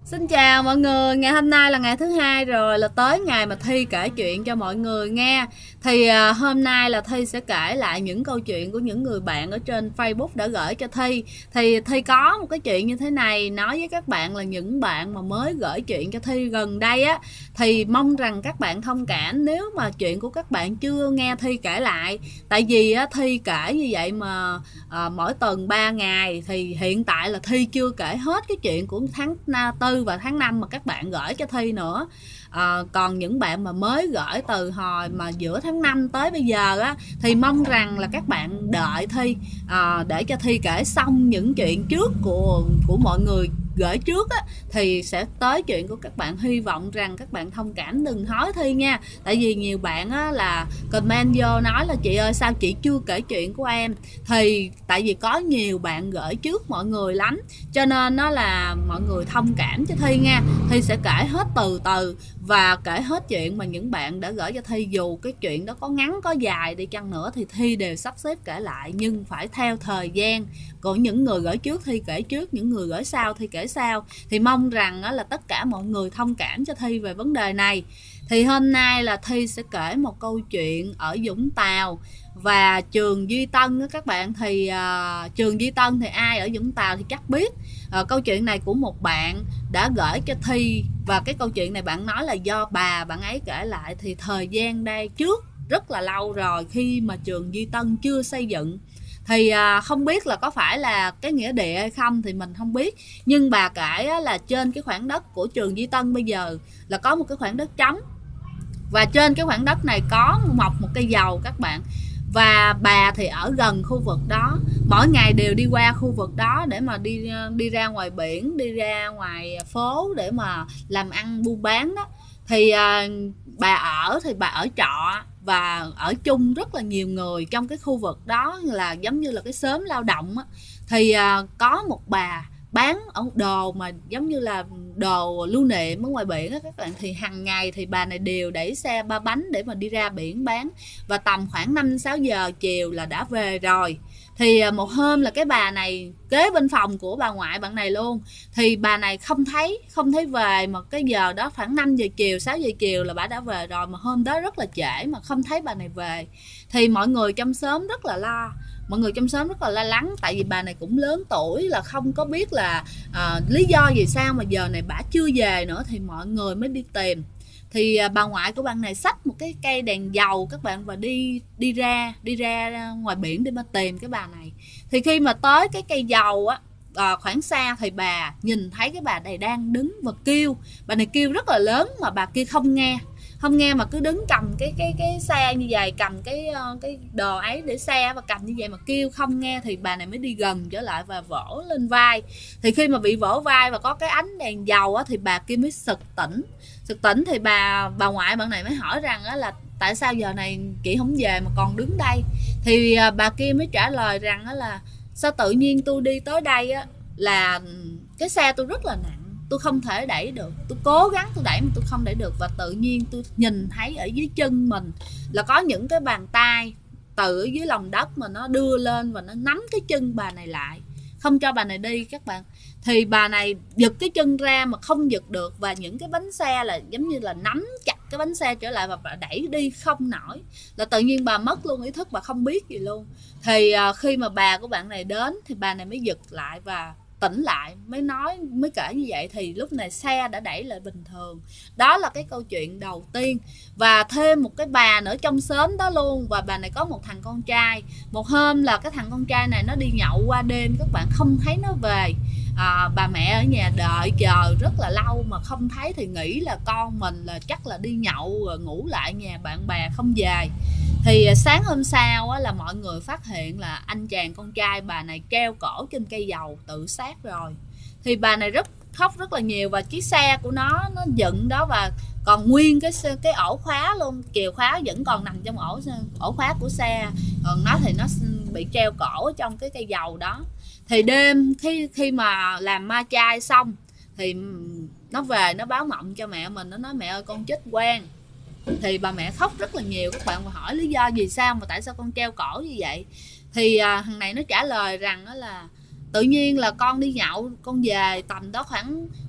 Xin chào mọi người, ngày hôm nay là ngày thứ hai rồi, là tới ngày mà Thi kể chuyện cho mọi người nghe. Hôm nay là Thi sẽ kể lại những câu chuyện của những người bạn ở trên Facebook đã gửi cho Thi. Thì Thi có một cái chuyện như thế này nói với các bạn, là những bạn mà mới gửi chuyện cho Thi gần đây á, thì mong rằng các bạn thông cảm nếu mà chuyện của các bạn chưa nghe Thi kể lại. Tại vì á, Thi kể như vậy mà mỗi tuần 3 ngày, thì hiện tại là Thi chưa kể hết cái chuyện của tháng 4 và tháng 5 mà các bạn gửi cho Thi nữa. Còn những bạn mà mới gửi từ hồi mà giữa tháng 5 tới bây giờ á, thì mong rằng là các bạn đợi Thi để cho Thi kể xong những chuyện trước của mọi người gửi trước á, thì sẽ tới chuyện của các bạn. Hy vọng rằng các bạn thông cảm, đừng hối Thi nha. Tại vì nhiều bạn á là comment vô nói là chị ơi sao chị chưa kể chuyện của em. Thì tại vì có nhiều bạn gửi trước mọi người lắm, cho nên nó là mọi người thông cảm cho Thi nha. Thi sẽ kể hết từ từ và kể hết chuyện mà những bạn đã gửi cho Thi. Dù cái chuyện đó có ngắn có dài đi chăng nữa thì Thi đều sắp xếp kể lại, nhưng phải theo thời gian của những người gửi trước Thi kể trước, những người gửi sau Thi kể sau. Thì mong rằng là tất cả mọi người thông cảm cho Thi về vấn đề này. Thì hôm nay là Thi sẽ kể một câu chuyện ở Vũng Tàu và Trường Duy Tân các bạn. Thì Trường Duy Tân thì ai ở Vũng Tàu thì chắc biết. Câu chuyện này của một bạn đã gửi cho Thi, và cái câu chuyện này bạn nói là do bạn ấy kể lại. Thì thời gian đây trước rất là lâu rồi, khi mà Trường Duy Tân chưa xây dựng. Thì không biết là có phải là cái nghĩa địa hay không thì mình không biết, nhưng bà kể là trên cái khoảng đất của Trường Duy Tân bây giờ là có một cái khoảng đất trống, và trên cái khoảng đất này có mọc một cây dầu các bạn. Và bà thì ở gần khu vực đó, mỗi ngày đều đi qua khu vực đó để mà đi ra ngoài biển, đi ra ngoài phố để mà làm ăn buôn bán đó. Thì bà ở trọ và ở chung rất là nhiều người trong cái khu vực đó, là giống như là cái xóm lao động á. Thì có một bà bán ở đồ mà giống như là đồ lưu niệm ở ngoài biển á các bạn. Thì hàng ngày thì bà này đều đẩy xe ba bánh để mà đi ra biển bán, và tầm khoảng 5-6 giờ chiều là đã về rồi. Thì một hôm là cái bà này kế bên phòng của bà ngoại bạn này luôn, thì bà này không thấy về, mà cái giờ đó khoảng 5 giờ chiều 6 giờ chiều là bà đã về rồi, mà hôm đó rất là trễ mà không thấy bà này về. Thì mọi người trong xóm rất là lo, mọi người trong xóm rất là lo lắng, tại vì bà này cũng lớn tuổi, là không có biết là lý do vì sao mà giờ này bà chưa về nữa. Thì mọi người mới đi tìm. Thì bà ngoại của bạn này xách một cái cây đèn dầu các bạn, và đi ra ngoài biển để mà tìm cái bà này. Thì khi mà tới cái cây dầu á, khoảng xa thì bà nhìn thấy cái bà này đang đứng và kêu. Bà này kêu rất là lớn mà bà kia không nghe mà cứ đứng cầm cái xe như vậy, cầm cái đồ ấy để xe, và cầm như vậy mà kêu không nghe. Thì bà này mới đi gần trở lại và vỗ lên vai. Thì khi mà bị vỗ vai và có cái ánh đèn dầu á, thì bà kia mới sực tỉnh. Thì bà ngoại bạn này mới hỏi rằng á, là tại sao giờ này chị không về mà còn đứng đây. Thì bà kia mới trả lời rằng á, là sao tự nhiên tôi đi tới đây á, là cái xe tôi rất là nặng, tôi không thể đẩy được, tôi cố gắng tôi đẩy mà tôi không đẩy được. Và tự nhiên tôi nhìn thấy ở dưới chân mình là có những cái bàn tay từ dưới lòng đất mà nó đưa lên và nó nắm cái chân bà này lại, không cho bà này đi các bạn. Thì bà này giật cái chân ra mà không giật được, và những cái bánh xe là giống như là nắm chặt cái bánh xe trở lại, và bà đẩy đi không nổi. Là tự nhiên bà mất luôn ý thức, bà không biết gì luôn. Thì khi mà bà của bạn này đến thì bà này mới giật lại và tỉnh lại, mới kể như vậy. Thì lúc này xe đã đẩy lại bình thường. Đó là cái câu chuyện đầu tiên. Và thêm một cái bà nữa trong xóm đó luôn, và bà này có một thằng con trai. Một hôm là cái thằng con trai này nó đi nhậu qua đêm các bạn, không thấy nó về. Bà mẹ ở nhà đợi chờ rất là lâu mà không thấy, thì nghĩ là con mình là chắc là đi nhậu rồi ngủ lại nhà bạn bè không về. Thì sáng hôm sau á, là mọi người phát hiện là anh chàng con trai bà này treo cổ trên cây dầu tự sát rồi. Thì bà này khóc rất là nhiều, và chiếc xe của nó dựng đó, và còn nguyên cái ổ khóa luôn, chìa khóa vẫn còn nằm trong ổ khóa của xe. Còn nó thì nó bị treo cổ ở trong cái cây dầu đó. Thì đêm khi mà làm ma chay xong thì nó về nó báo mộng cho mẹ mình, nó nói mẹ ơi con chết quan. Thì bà mẹ khóc rất là nhiều các bạn, và hỏi lý do vì sao mà tại sao con treo cổ như vậy. Thì thằng này nó trả lời rằng đó là tự nhiên là con đi nhậu, con về tầm đó khoảng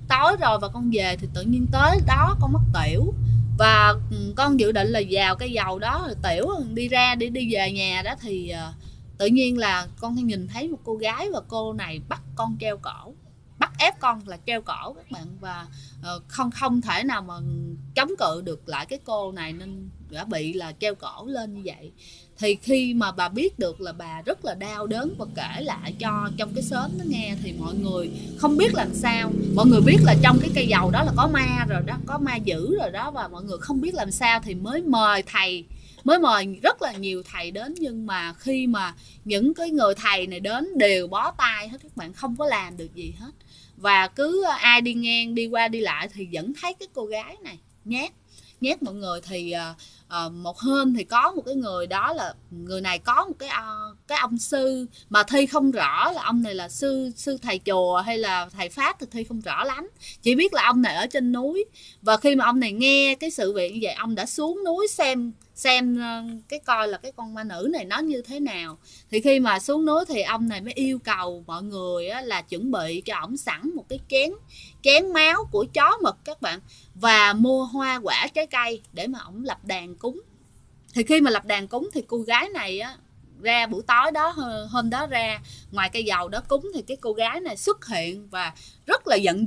tối rồi và con về thì tự nhiên tới đó con mắc tiểu, và con dự định là vào cây dầu đó rồi tiểu đi ra để đi về nhà đó, thì tự nhiên là con nhìn thấy một cô gái và cô này bắt con treo cổ, bắt ép con là treo cổ các bạn, và không thể nào mà chống cự được lại cái cô này nên đã bị là treo cổ lên như vậy. Thì khi mà bà biết được là bà rất là đau đớn và kể lại cho trong cái xóm nó nghe, thì mọi người không biết làm sao. Mọi người biết là trong cái cây dầu đó là có ma rồi đó, có ma dữ rồi đó, và mọi người không biết làm sao thì mới mời thầy, mới mời rất là nhiều thầy đến. Nhưng mà khi mà những cái người thầy này đến đều bó tay hết các bạn, không có làm được gì hết. Và cứ ai đi ngang đi qua đi lại thì vẫn thấy cái cô gái này nhét mọi người. Thì một hôm thì có một cái người đó, là người này có một cái ông sư mà Thi không rõ là ông này là sư thầy chùa hay là thầy pháp, thì Thi không rõ lắm, chỉ biết là ông này ở trên núi. Và khi mà ông này nghe cái sự việc như vậy, ông đã xuống núi xem cái coi là cái con ma nữ này nó như thế nào. Thì khi mà xuống núi thì ông này mới yêu cầu mọi người là chuẩn bị cho ổng sẵn một cái chén máu của chó mực các bạn, và mua hoa quả trái cây để mà ổng lập đàn cúng. Thì khi mà lập đàn cúng thì cô gái này ra buổi tối đó, hôm đó ra ngoài cây dầu đó cúng, thì cái cô gái này xuất hiện và rất là giận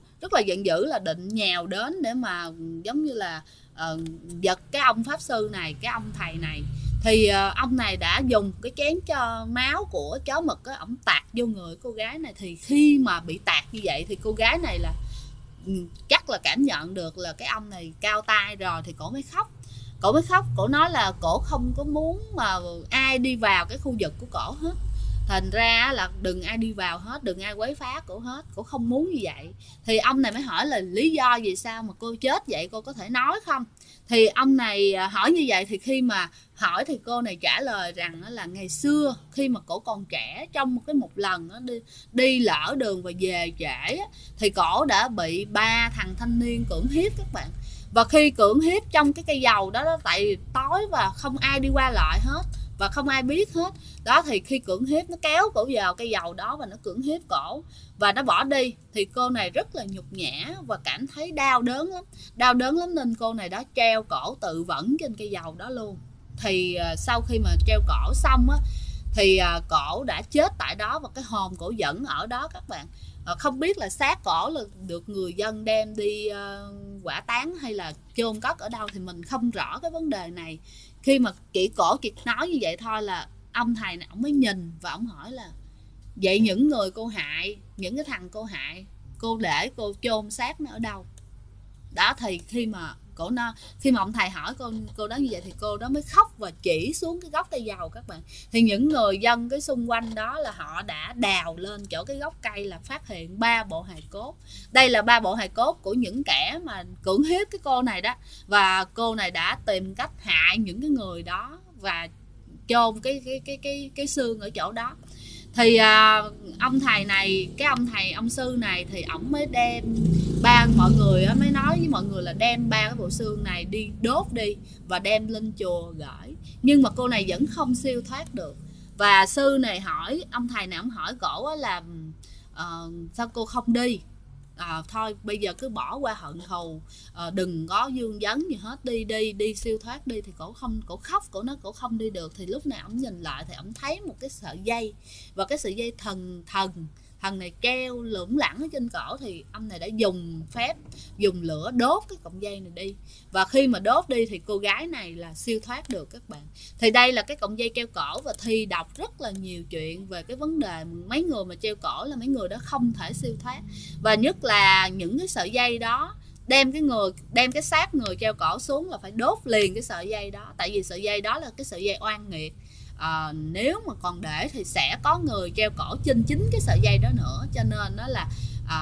dữ là định nhào đến để mà giống như là giật cái ông pháp sư này, cái ông thầy này. Thì ông này đã dùng cái chén cho máu của chó mực ổng tạt vô người cô gái này. Thì khi mà bị tạt như vậy thì cô gái này là chắc là cảm nhận được là cái ông này cao tay rồi, thì cổ mới khóc. Cổ nói là cổ không có muốn mà ai đi vào cái khu vực của cổ hết, thành ra là đừng ai đi vào hết, đừng ai quấy phá cổ hết, cổ không muốn như vậy. Thì ông này mới hỏi là lý do vì sao mà cô chết vậy, cô có thể nói không? Thì ông này hỏi như vậy, thì khi mà hỏi thì cô này trả lời rằng là ngày xưa khi mà cổ còn trẻ, trong một lần đi lỡ đường và về trễ, thì cổ đã bị 3 thằng thanh niên cưỡng hiếp các bạn. Và khi cưỡng hiếp trong cái cây dầu đó, tại tối và không ai đi qua lại hết và không ai biết hết đó, thì khi cưỡng hiếp nó kéo cổ vào cây dầu đó và nó cưỡng hiếp cổ và nó bỏ đi. Thì cô này rất là nhục nhã và cảm thấy đau đớn lắm nên cô này đã treo cổ tự vẫn trên cây dầu đó luôn. Thì sau khi mà treo cổ xong thì cổ đã chết tại đó và cái hồn cổ vẫn ở đó các bạn. Không biết là xác cổ là được người dân đem đi hỏa táng hay là chôn cất ở đâu thì mình không rõ cái vấn đề này. Khi mà cổ chỉ nói như vậy thôi là ông thầy này ông mới nhìn và ông hỏi là vậy những người cô hại, những cái thằng cô hại, cô để cô chôn xác nó ở đâu đó. Thì khi mà ông thầy hỏi cô đó như vậy thì cô đó mới khóc và chỉ xuống cái gốc cây dầu các bạn. Thì những người dân cái xung quanh đó là họ đã đào lên chỗ cái gốc cây là phát hiện 3 bộ hài cốt. Đây là 3 bộ hài cốt của những kẻ mà cưỡng hiếp cái cô này đó, và cô này đã tìm cách hại những cái người đó và chôn cái xương ở chỗ đó. Thì ông thầy này, ông sư này thì ổng mới đem mọi người mới nói với mọi người là đem 3 cái bộ xương này đi đốt đi và đem lên chùa gửi. Nhưng mà cô này vẫn không siêu thoát được. Và sư này hỏi, ông thầy này ông hỏi cổ là sao cô không đi, thôi bây giờ cứ bỏ qua hận thù, đừng có dương vấn gì hết, đi siêu thoát đi. Thì cổ khóc, cổ nói cổ không đi được. Thì lúc này ổng nhìn lại thì ổng thấy một cái sợi dây, và cái sợi dây thần này treo lủng lẳng ở trên cổ. Thì ông này đã dùng lửa đốt cái cọng dây này đi, và khi mà đốt đi thì cô gái này là siêu thoát được các bạn. Thì đây là cái cọng dây treo cổ, và Thi đọc rất là nhiều chuyện về cái vấn đề mấy người mà treo cổ là mấy người đó không thể siêu thoát. Và nhất là những cái sợi dây đó, đem cái xác người treo cổ xuống là phải đốt liền cái sợi dây đó, tại vì sợi dây đó là cái sợi dây oan nghiệt. Nếu mà còn để thì sẽ có người treo cổ trên chính cái sợi dây đó nữa. Cho nên đó là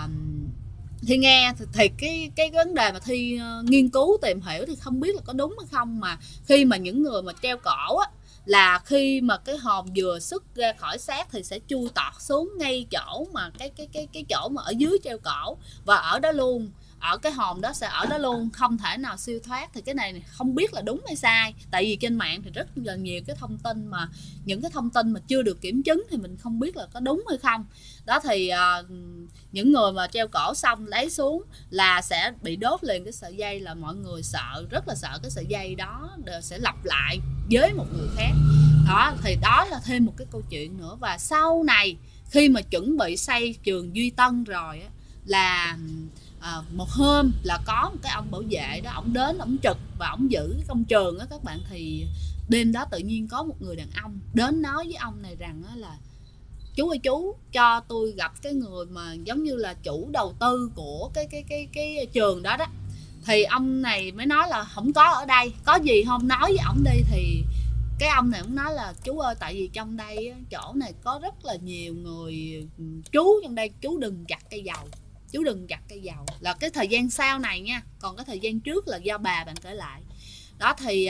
Thi nghe thì cái vấn đề mà Thi nghiên cứu tìm hiểu thì không biết là có đúng hay không, mà khi mà những người mà treo cổ là khi mà cái hồn vừa xuất ra khỏi xác thì sẽ chui tọt xuống ngay chỗ mà cái chỗ mà ở dưới treo cổ, và ở đó luôn ở cái hòm đó sẽ ở đó luôn, không thể nào siêu thoát. Thì cái này không biết là đúng hay sai, tại vì trên mạng thì rất là nhiều cái thông tin mà những cái thông tin mà chưa được kiểm chứng thì mình không biết là có đúng hay không. Đó thì những người mà treo cổ xong lấy xuống là sẽ bị đốt liền cái sợi dây, là mọi người sợ, rất là sợ cái sợi dây đó sẽ lặp lại với một người khác. Đó thì đó là thêm một cái câu chuyện nữa. Và sau này khi mà chuẩn bị xây trường Duy Tân rồi á, là một hôm là có một cái ông bảo vệ đó, ổng đến ổng trực và ổng giữ cái công trường á các bạn. Thì đêm đó tự nhiên có một người đàn ông đến nói với ông này rằng á là chú ơi chú, cho tôi gặp cái người mà giống như là chủ đầu tư của cái trường đó đó. Thì ông này mới nói là không có ở đây, có gì không nói với ổng đi. Thì cái ông này cũng nói là chú ơi, tại vì trong đây chỗ này có rất là nhiều người, chú trong đây chú đừng chặt cây dầu, chú đừng chặt cây dầu. Là cái thời gian sau này nha, còn cái thời gian trước là do bà bạn kể lại. Đó thì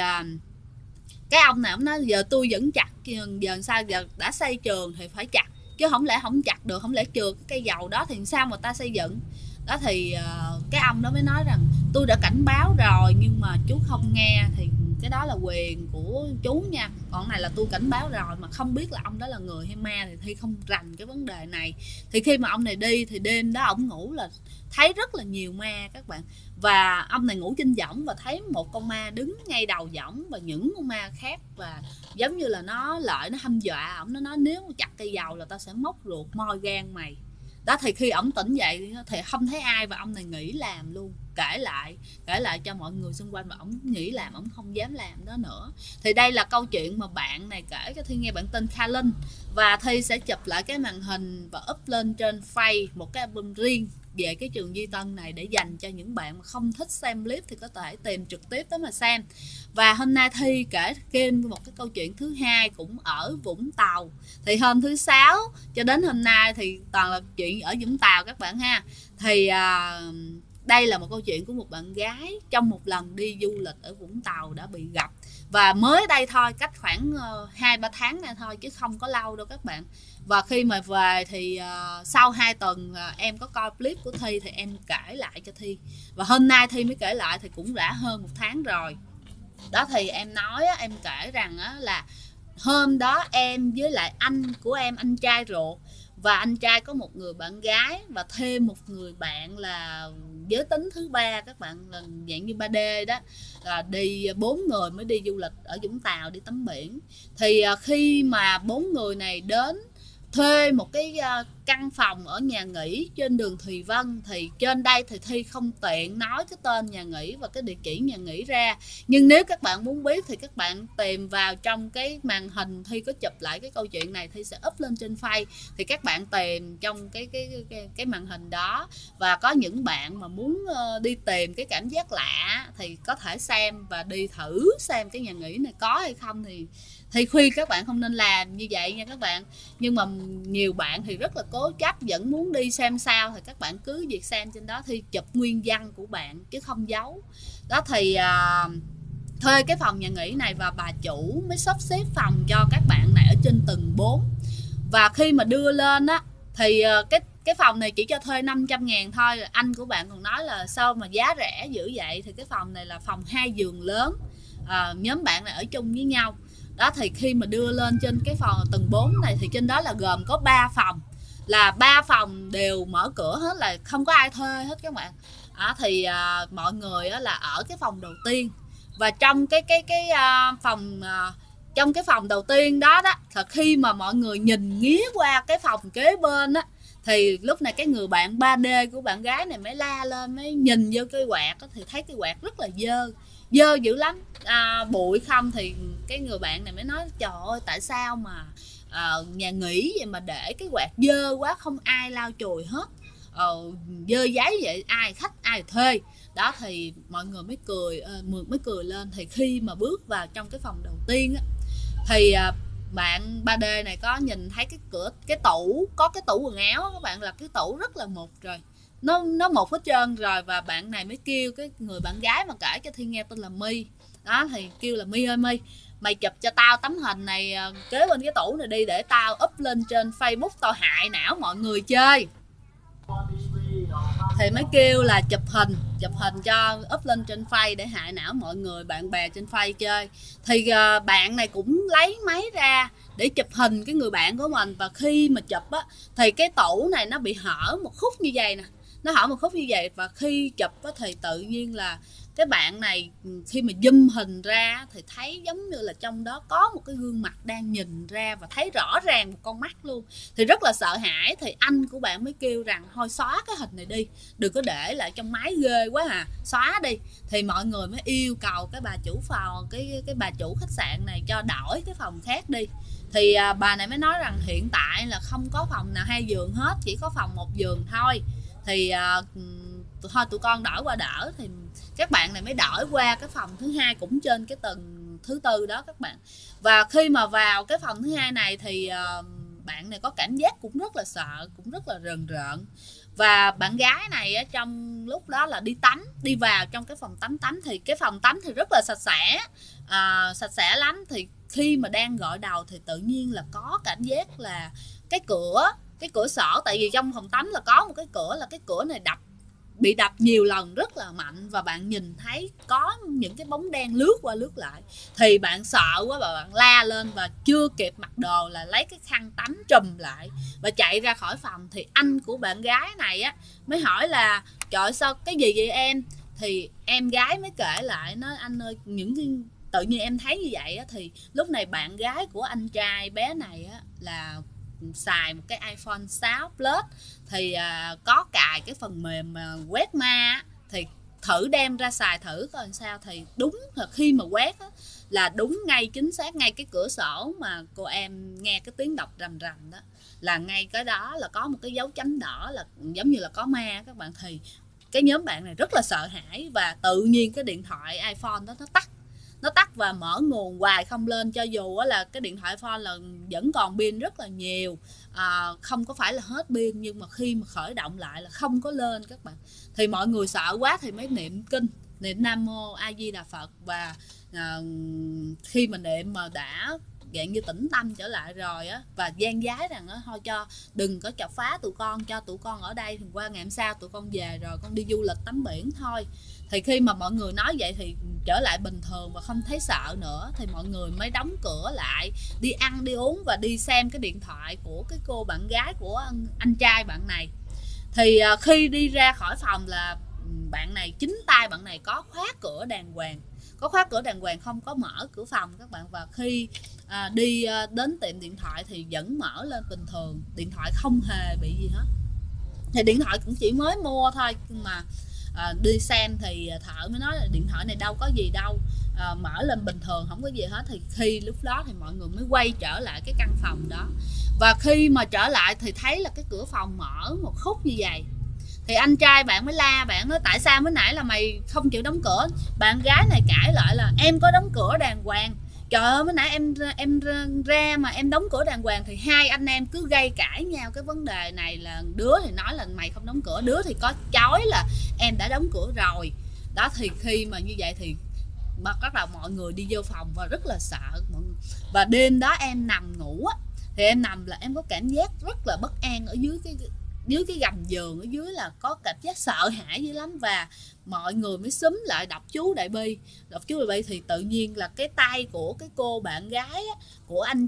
cái ông này ông nói giờ tôi vẫn chặt, giờ sao, giờ đã xây trường thì phải chặt, chứ không lẽ không chặt được, không lẽ chừa cái cây dầu đó thì sao mà ta xây dựng. Đó thì cái ông đó mới nói rằng tôi đã cảnh báo rồi nhưng mà chú không nghe, thì cái đó là quyền của chú nha, còn này là tôi cảnh báo rồi. Mà không biết là ông đó là người hay ma thì Thi không rành cái vấn đề này. Thì khi mà ông này đi thì đêm đó ổng ngủ là thấy rất là nhiều ma các bạn. Và ông này ngủ trên võng và thấy một con ma đứng ngay đầu võng và những con ma khác, và giống như là nó lợi, nó hăm dọa ổng. Nó nói nếu mà chặt cây dầu là tao sẽ móc ruột moi gan mày. Đó thì khi ổng tỉnh dậy thì không thấy ai và ông này nghỉ làm luôn, kể lại cho mọi người xung quanh, và ổng nghỉ làm, ổng không dám làm đó nữa. Thì đây là câu chuyện mà bạn này kể cho Thi nghe. Bạn tên Kha Linh, và Thi sẽ chụp lại cái màn hình và up lên trên Face một cái album riêng về cái trường Duy Tân này, để dành cho những bạn mà không thích xem clip thì có thể tìm trực tiếp tới mà xem. Và hôm nay Thi kể thêm một cái câu chuyện thứ hai cũng ở Vũng Tàu. Thì hôm thứ Sáu cho đến hôm nay thì toàn là chuyện ở Vũng Tàu các bạn ha. Thì đây là một câu chuyện của một bạn gái trong một lần đi du lịch ở Vũng Tàu đã bị gặp. Và mới đây thôi, cách khoảng 2-3 tháng này thôi chứ không có lâu đâu các bạn. Và khi mà về thì sau 2 tuần em có coi clip của Thi thì em kể lại cho Thi. Và hôm nay Thi mới kể lại thì cũng đã hơn 1 tháng rồi. Đó thì em nói, em kể rằng là hôm đó em với lại anh của em, anh trai ruột, và anh trai có một người bạn gái và thêm một người bạn là giới tính thứ ba các bạn, là dạng như 3D đó, là đi 4 người mới đi du lịch ở Vũng Tàu, đi tắm biển. Thì khi mà 4 người này đến thuê một cái căn phòng ở nhà nghỉ trên đường Thùy Vân, thì trên đây thì Thi không tiện nói cái tên nhà nghỉ và cái địa chỉ nhà nghỉ ra, nhưng nếu các bạn muốn biết thì các bạn tìm vào trong cái màn hình. Thi có chụp lại cái câu chuyện này, Thi sẽ up lên trên Face, thì các bạn tìm trong cái màn hình đó. Và có những bạn mà muốn đi tìm cái cảm giác lạ thì có thể xem và đi thử xem cái nhà nghỉ này có hay không. Thì khuyên các bạn không nên làm như vậy nha các bạn. Nhưng mà nhiều bạn thì rất là cố chấp vẫn muốn đi xem sao, thì các bạn cứ việc xem trên đó, Thi chụp nguyên văn của bạn chứ không giấu. Đó thì thuê cái phòng nhà nghỉ này và bà chủ mới sắp xếp phòng cho các bạn này ở trên tầng 4. Và khi mà đưa lên á thì cái phòng này chỉ cho thuê 500.000 thôi. Anh của bạn còn nói là sao mà giá rẻ dữ vậy. Thì cái phòng này là phòng 2 giường lớn, nhóm bạn này ở chung với nhau. Đó thì khi mà đưa lên trên cái phòng tầng 4 này thì trên đó là gồm có 3 phòng, là 3 phòng đều mở cửa hết, là không có ai thuê hết các bạn. Thì mọi người là ở cái phòng đầu tiên. Và trong cái phòng trong cái phòng đầu tiên đó đó, thật khi mà mọi người nhìn nghía qua cái phòng kế bên á, thì lúc này cái người bạn 3D của bạn gái này mới la lên, mới nhìn vô cái quạt đó, thì thấy cái quạt rất là dơ dữ lắm, bụi không. Thì cái người bạn này mới nói trời ơi, tại sao mà nhà nghỉ vậy mà để cái quạt dơ quá, không ai lau chùi hết, dơ giấy vậy, ai khách ai thuê. Đó thì mọi người mới cười lên. Thì khi mà bước vào trong cái phòng đầu tiên á, thì bạn 3D này có nhìn thấy cái cửa, cái tủ, có cái tủ quần áo các bạn, là cái tủ rất là mục rồi, nó mục hết trơn rồi. Và bạn này mới kêu cái người bạn gái mà kể cho Thi nghe tên là My. Đó thì kêu là My ơi My, mày chụp cho tao tấm hình này kế bên cái tủ này đi, để tao up lên trên Facebook, tao hại não mọi người chơi. thì mới kêu là chụp hình cho up lên trên Face để hại não mọi người bạn bè trên Face chơi. Thì bạn này cũng lấy máy ra để chụp hình cái người bạn của mình, và khi mà chụp á thì cái tủ này nó bị hở một khúc như vậy nè, nó hở một khúc như vậy, và khi chụp á thì tự nhiên là cái bạn này khi mà zoom hình ra thì thấy giống như là trong đó có một cái gương mặt đang nhìn ra, và thấy rõ ràng một con mắt luôn, thì rất là sợ hãi. Thì anh của bạn mới kêu rằng thôi xóa cái hình này đi, đừng có để lại trong máy ghê quá à, xóa đi. Thì mọi người mới yêu cầu cái bà chủ phòng, cái bà chủ khách sạn này cho đổi cái phòng khác đi. Thì bà này mới nói rằng hiện tại là không có phòng nào 2 giường hết, chỉ có phòng 1 giường thôi. Thì thôi tụi con đổi qua đỡ. Thì các bạn này mới đổi qua cái phòng thứ hai, cũng trên cái tầng thứ 4 đó các bạn. Và khi mà vào cái phòng thứ hai này thì bạn này có cảm giác cũng rất là sợ, cũng rất là rờn rợn. Và bạn gái này trong lúc đó là đi vào trong cái phòng tắm, thì cái phòng tắm thì rất là sạch sẽ lắm. Thì khi mà đang gội đầu thì tự nhiên là có cảm giác là cái cửa sổ, tại vì trong phòng tắm là có một cái cửa, là cái cửa này bị đập nhiều lần rất là mạnh, và bạn nhìn thấy có những cái bóng đen lướt qua lướt lại. Thì bạn sợ quá và bạn la lên, và chưa kịp mặc đồ là lấy cái khăn tắm trùm lại và chạy ra khỏi phòng. Thì anh của bạn gái này á mới hỏi là trời sao cái gì vậy em? Thì em gái mới kể lại, nói anh ơi, những cái tự nhiên em thấy như vậy á. Thì lúc này bạn gái của anh trai bé này á là xài một cái iPhone 6 Plus, thì có cài cái phần mềm quét ma. Thì thử đem ra xài thử coi làm sao. Thì đúng là khi mà quét á, là đúng ngay chính xác ngay cái cửa sổ mà cô em nghe cái tiếng đọc rầm rầm đó, là ngay cái đó là có một cái dấu chấm đỏ, là giống như là có ma các bạn. Thì cái nhóm bạn này rất là sợ hãi, và tự nhiên cái điện thoại iPhone đó nó tắt và mở nguồn hoài không lên, cho dù là cái điện thoại iPhone là vẫn còn pin rất là nhiều, không có phải là hết pin, nhưng mà khi mà khởi động lại là không có lên các bạn. Thì mọi người sợ quá thì mới niệm kinh, niệm Nam Mô A Di Đà Phật, và khi mà niệm mà đã dạng như tĩnh tâm trở lại rồi á, và gian giái rằng á thôi cho đừng có chọc phá tụi con, cho tụi con ở đây, thì qua ngày hôm sau tụi con về rồi con đi du lịch tắm biển thôi. Thì khi mà mọi người nói vậy thì trở lại bình thường và không thấy sợ nữa, thì mọi người mới đóng cửa lại, đi ăn đi uống và đi xem cái điện thoại của cái cô bạn gái của anh trai bạn này. Thì khi đi ra khỏi phòng là bạn này, chính tay bạn này có khóa cửa đàng hoàng, không có mở cửa phòng các bạn. Và khi đi đến tiệm điện thoại thì vẫn mở lên bình thường, điện thoại không hề bị gì hết. Thì điện thoại cũng chỉ mới mua thôi, nhưng mà đi xem thì thợ mới nói là điện thoại này đâu có gì đâu, mở lên bình thường không có gì hết. Thì khi lúc đó thì mọi người mới quay trở lại cái căn phòng đó, và khi mà trở lại thì thấy là cái cửa phòng mở một khúc như vậy. Thì anh trai bạn mới la, bạn nói tại sao mới nãy là mày không chịu đóng cửa? Bạn gái này cãi lại là em có đóng cửa đàng hoàng, trời ơi mới nãy em ra mà em đóng cửa đàng hoàng. Thì hai anh em cứ gây cãi nhau cái vấn đề này, là đứa thì nói là mày không đóng cửa, đứa thì có chối là em đã đóng cửa rồi đó. Thì khi mà như vậy thì bắt đầu mọi người đi vô phòng và rất là sợ. Và đêm đó em nằm ngủ á, thì em nằm là em có cảm giác rất là bất an ở dưới cái gầm giường ở dưới, là có cảm giác sợ hãi dữ lắm. Và mọi người mới xúm lại đọc chú Đại Bi. Thì tự nhiên là cái tay của cái cô bạn gái á, của anh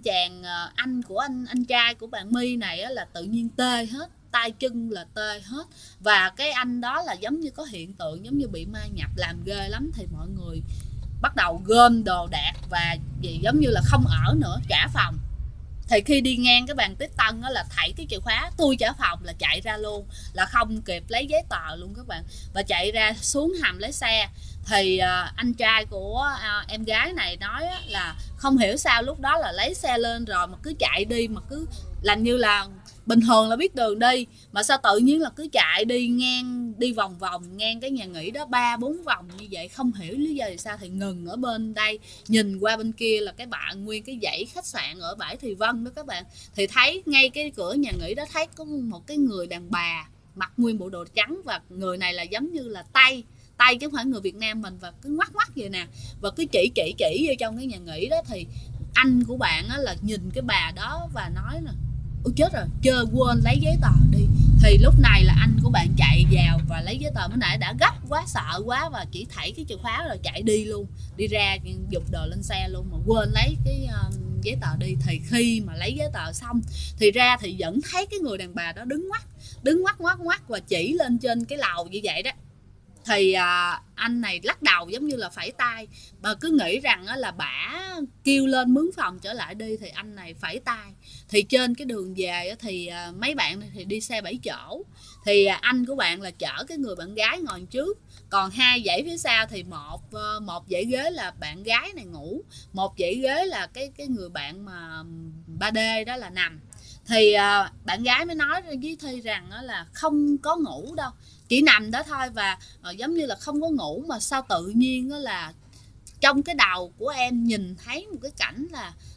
trai của bạn My này á, là tự nhiên tê hết, tay chân là tê hết. Và cái anh đó là giống như có hiện tượng giống như bị ma nhập, làm ghê lắm. Thì mọi người bắt đầu gom đồ đạc và giống như là không ở nữa, trả phòng. Thì khi đi ngang cái bàn tiếp tân đó là thảy cái chìa khóa, tôi trả phòng là chạy ra luôn, là không kịp lấy giấy tờ luôn các bạn, và chạy ra xuống hầm lấy xe. Thì anh trai của em gái này nói là không hiểu sao lúc đó là lấy xe lên rồi mà cứ chạy đi, mà cứ làm như là bình thường là biết đường đi, mà sao tự nhiên là cứ chạy đi vòng vòng ngang cái nhà nghỉ đó 3-4 vòng như vậy, không hiểu lý do vì sao. Thì ngừng ở bên đây, nhìn qua bên kia là cái bạn nguyên cái dãy khách sạn ở bãi Thùy Vân đó các bạn. Thì thấy ngay cái cửa nhà nghỉ đó thấy có một cái người đàn bà mặc nguyên bộ đồ trắng, và người này là giống như là tay chứ không phải người Việt Nam mình, và cứ ngoắc vậy nè, và cứ chỉ vô trong cái nhà nghỉ đó. Thì anh của bạn là nhìn cái bà đó và nói là ôi chết rồi, quên lấy giấy tờ đi. Thì lúc này là anh của bạn chạy vào và lấy giấy tờ. Mới nãy đã gấp quá, sợ quá và chỉ thảy cái chìa khóa rồi chạy đi luôn, đi ra giục đồ lên xe luôn mà quên lấy cái giấy tờ đi. Thì khi mà lấy giấy tờ xong thì ra thì vẫn thấy cái người đàn bà đó đứng ngoắt và chỉ lên trên cái lầu như vậy đó. Thì anh này lắc đầu giống như là phẩy tay, bà cứ nghĩ rằng là bả kêu lên mướn phòng trở lại đi, thì anh này phẩy tay. Thì trên cái đường về thì mấy bạn này thì đi xe 7 chỗ, thì anh của bạn là chở cái người bạn gái ngồi trước, còn 2 dãy phía sau thì một dãy ghế là bạn gái này ngủ, một dãy ghế là cái người bạn mà 3D đó là nằm. Thì bạn gái mới nói với Thi rằng là không có ngủ đâu, chỉ nằm đó thôi, và giống như là không có ngủ mà sao tự nhiên là trong cái đầu của em nhìn thấy một cái cảnh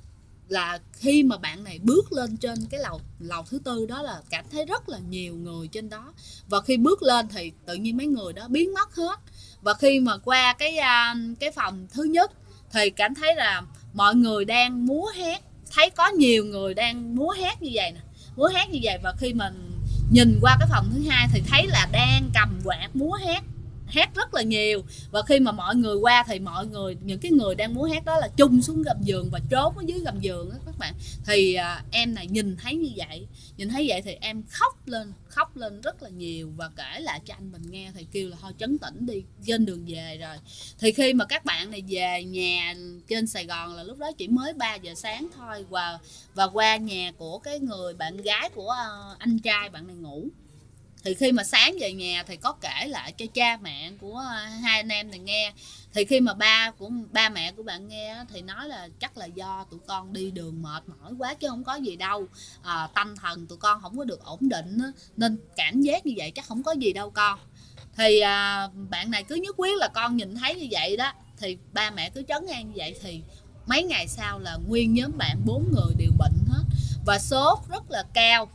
là khi mà bạn này bước lên trên cái lầu thứ tư đó là cảm thấy rất là nhiều người trên đó, và khi bước lên thì tự nhiên mấy người đó biến mất hết. Và khi mà qua cái phòng thứ nhất thì cảm thấy là mọi người đang múa hát, thấy có nhiều người đang múa hát như vậy nè, múa hát như vậy. Và khi mà nhìn qua cái phòng thứ hai thì thấy là đang cầm quạt múa hát rất là nhiều. Và khi mà mọi người qua thì những cái người đang múa hát đó là chung xuống gầm giường và trốn ở dưới gầm giường đó các bạn. Thì em này nhìn thấy vậy thì em khóc lên rất là nhiều và kể lại cho anh mình nghe. Thì kêu là thôi trấn tĩnh đi, trên đường về rồi. Thì khi mà các bạn này về nhà trên Sài Gòn là lúc đó chỉ mới 3 giờ sáng thôi, và qua nhà của cái người bạn gái của anh trai bạn này ngủ. Thì khi mà sáng về nhà thì có kể lại cho cha mẹ của hai anh em này nghe. Thì khi mà ba mẹ của bạn nghe thì nói là chắc là do tụi con đi đường mệt mỏi quá chứ không có gì đâu, tâm thần tụi con không có được ổn định nên cảm giác như vậy, chắc không có gì đâu con. Thì bạn này cứ nhất quyết là con nhìn thấy như vậy đó. Thì ba mẹ cứ trấn an như vậy. Thì mấy ngày sau là nguyên nhóm bạn 4 người đều bệnh hết và sốt rất là cao.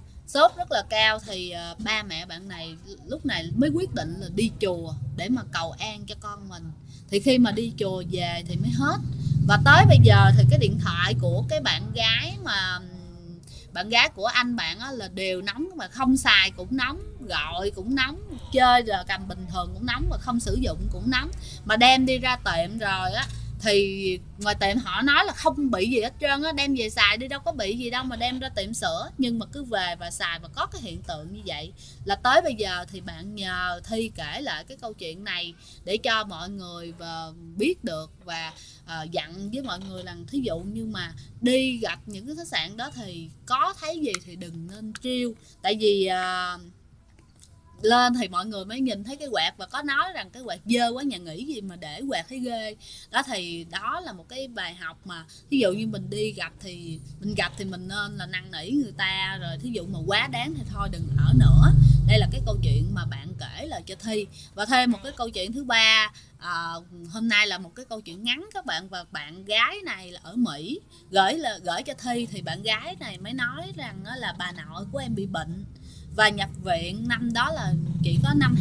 Thì ba mẹ bạn này lúc này mới quyết định là đi chùa để mà cầu an cho con mình. Thì khi mà đi chùa về thì mới hết. Và tới bây giờ thì cái điện thoại của cái bạn gái của anh bạn là đều nóng, mà không xài cũng nóng, gọi cũng nóng, chơi rồi cầm bình thường cũng nóng, và không sử dụng cũng nóng. Mà đem đi ra tiệm rồi á thì ngoài tiệm họ nói là không bị gì hết trơn á, đem về xài đi, đâu có bị gì đâu mà đem ra tiệm sửa. Nhưng mà cứ về và xài và có cái hiện tượng như vậy. Là tới bây giờ thì bạn nhờ Thi kể lại cái câu chuyện này để cho mọi người biết được, và dặn với mọi người là thí dụ như mà đi gặp những cái khách sạn đó thì có thấy gì thì đừng nên trêu. Tại vì lên thì mọi người mới nhìn thấy cái quạt và có nói rằng cái quạt dơ quá, nhà nghỉ gì mà để quạt thấy ghê đó. Thì đó là một cái bài học mà ví dụ như mình đi gặp thì mình nên là năn nỉ người ta, rồi thí dụ mà quá đáng thì thôi đừng ở nữa. Đây là cái câu chuyện mà bạn kể lại cho Thi. Và thêm một cái câu chuyện thứ ba, hôm nay là một cái câu chuyện ngắn các bạn. Và bạn gái này là ở Mỹ gửi cho Thi. Thì bạn gái này mới nói rằng là bà nội của em bị bệnh và nhập viện năm đó là chỉ có năm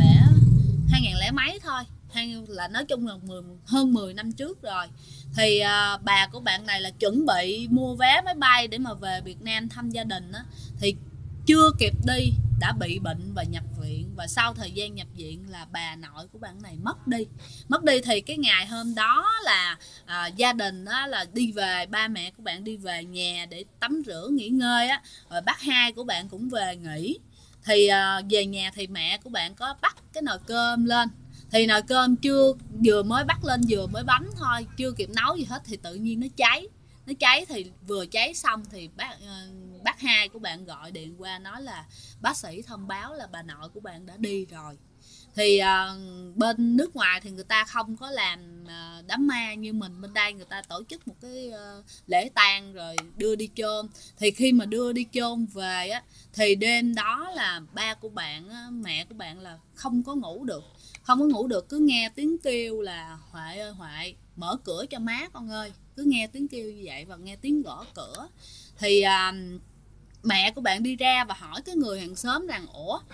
2000 mấy thôi, là nói chung là hơn 10 năm trước rồi. Thì bà của bạn này là chuẩn bị mua vé máy bay để mà về Việt Nam thăm gia đình á, thì chưa kịp đi đã bị bệnh và nhập viện. Và sau thời gian nhập viện là bà nội của bạn này mất đi. Thì cái ngày hôm đó là gia đình á, là đi về, ba mẹ của bạn đi về nhà để tắm rửa nghỉ ngơi á, rồi bác hai của bạn cũng về nghỉ. Thì về nhà thì mẹ của bạn có bắt cái nồi cơm lên. Thì nồi cơm vừa mới bắt lên vừa mới bấm thôi, chưa kịp nấu gì hết thì tự nhiên nó cháy. Thì vừa cháy xong thì bác hai của bạn gọi điện qua nói là bác sĩ thông báo là bà nội của bạn đã đi rồi. Thì bên nước ngoài thì người ta không có làm đám ma như mình, bên đây người ta tổ chức một cái lễ tang rồi đưa đi chôn. Thì khi mà đưa đi chôn về á, thì đêm đó là ba của bạn mẹ của bạn là không có ngủ được, cứ nghe tiếng kêu là Huệ ơi Huệ, mở cửa cho má con ơi, cứ nghe tiếng kêu như vậy và nghe tiếng gõ cửa. Thì mẹ của bạn đi ra và hỏi cái người hàng xóm rằng ủa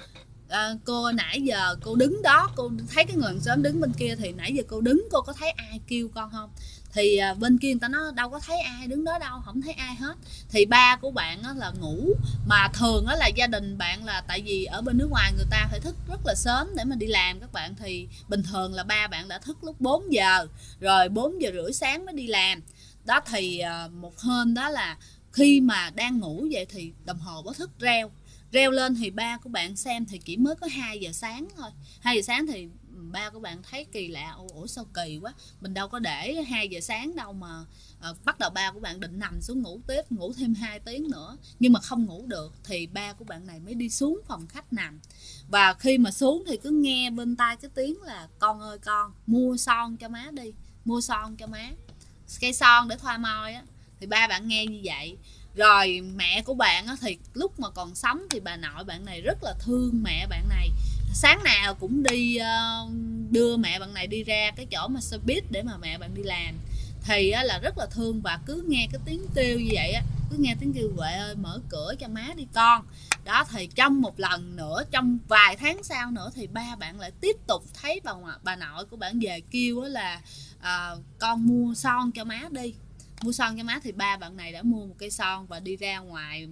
Cô nãy giờ cô đứng đó, cô thấy cái người hàng xóm đứng bên kia thì nãy giờ cô đứng cô có thấy ai kêu con không? Thì bên kia người ta nói đâu có thấy ai đứng đó đâu, không thấy ai hết. Thì ba của bạn là ngủ, mà thường là gia đình bạn là tại vì ở bên nước ngoài người ta phải thức rất là sớm để mà đi làm các bạn, thì bình thường là ba bạn đã thức lúc 4 giờ rồi 4 giờ rưỡi sáng mới đi làm đó. Thì một hôm đó là khi mà đang ngủ vậy thì đồng hồ báo thức reo lên, thì ba của bạn xem thì chỉ mới có 2 giờ sáng thôi. 2 giờ sáng thì ba của bạn thấy kỳ lạ, ủa sao kỳ quá, mình đâu có để 2 giờ sáng đâu mà bắt đầu ba của bạn định nằm xuống ngủ tiếp, ngủ thêm 2 tiếng nữa nhưng mà không ngủ được, thì ba của bạn này mới đi xuống phòng khách nằm. Và khi mà xuống thì cứ nghe bên tai cái tiếng là con ơi con mua son cho má đi, mua son cho má, cây son để thoa môi á. Thì ba bạn nghe như vậy. Rồi mẹ của bạn á, thì lúc mà còn sống thì bà nội bạn này rất là thương mẹ bạn này, sáng nào cũng đi đưa mẹ bạn này đi ra cái chỗ mà xe buýt để mà mẹ bạn đi làm. Thì là rất là thương và cứ nghe cái tiếng kêu như vậy á, cứ nghe tiếng kêu Huệ ơi mở cửa cho má đi con đó. Thì trong một lần nữa, trong vài tháng sau nữa, thì ba bạn lại tiếp tục thấy bà nội của bạn về kêu là con mua son cho má đi, mua son cho má. Thì ba bạn này đã mua một cây son và đi ra ngoài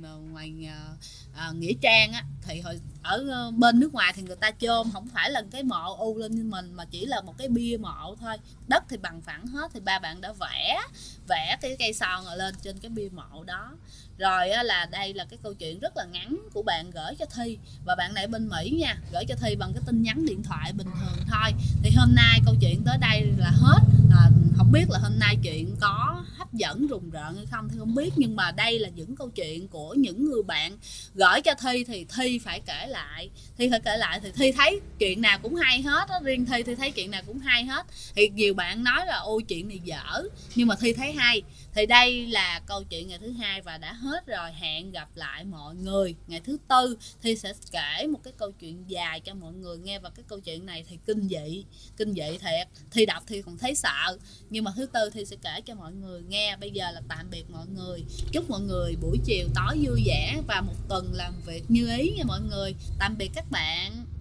nghĩa trang á. Thì ở bên nước ngoài thì người ta chôn không phải là cái mộ u lên như mình, mà chỉ là một cái bia mộ thôi, đất thì bằng phẳng hết. Thì ba bạn đã vẽ cái cây son lên trên cái bia mộ đó. Rồi là đây là cái câu chuyện rất là ngắn của bạn gửi cho Thi, và bạn này bên Mỹ nha, gửi cho Thi bằng cái tin nhắn điện thoại bình thường thôi. Thì hôm nay câu chuyện tới đây là hết. Không biết là hôm nay chuyện có hấp dẫn rùng rợn hay không thì không biết, nhưng mà đây là những câu chuyện của những người bạn gửi cho Thi, thì Thi phải kể lại. Thì Thi thấy chuyện nào cũng hay hết á, riêng Thi thấy chuyện nào cũng hay hết. Thì nhiều bạn nói là ôi chuyện này dở, nhưng mà Thi thấy hay. Thì đây là câu chuyện ngày thứ hai và đã hết rồi. Hẹn gặp lại mọi người ngày thứ tư. Thi sẽ kể một cái câu chuyện dài cho mọi người nghe, và cái câu chuyện này thì kinh dị thiệt. Thi đọc thì còn thấy sợ, nhưng mà thứ tư Thi sẽ kể cho mọi người nghe. Bây giờ là tạm biệt mọi người, chúc mọi người buổi chiều tối vui vẻ và một tuần làm việc như ý nha mọi người. Tạm biệt các bạn.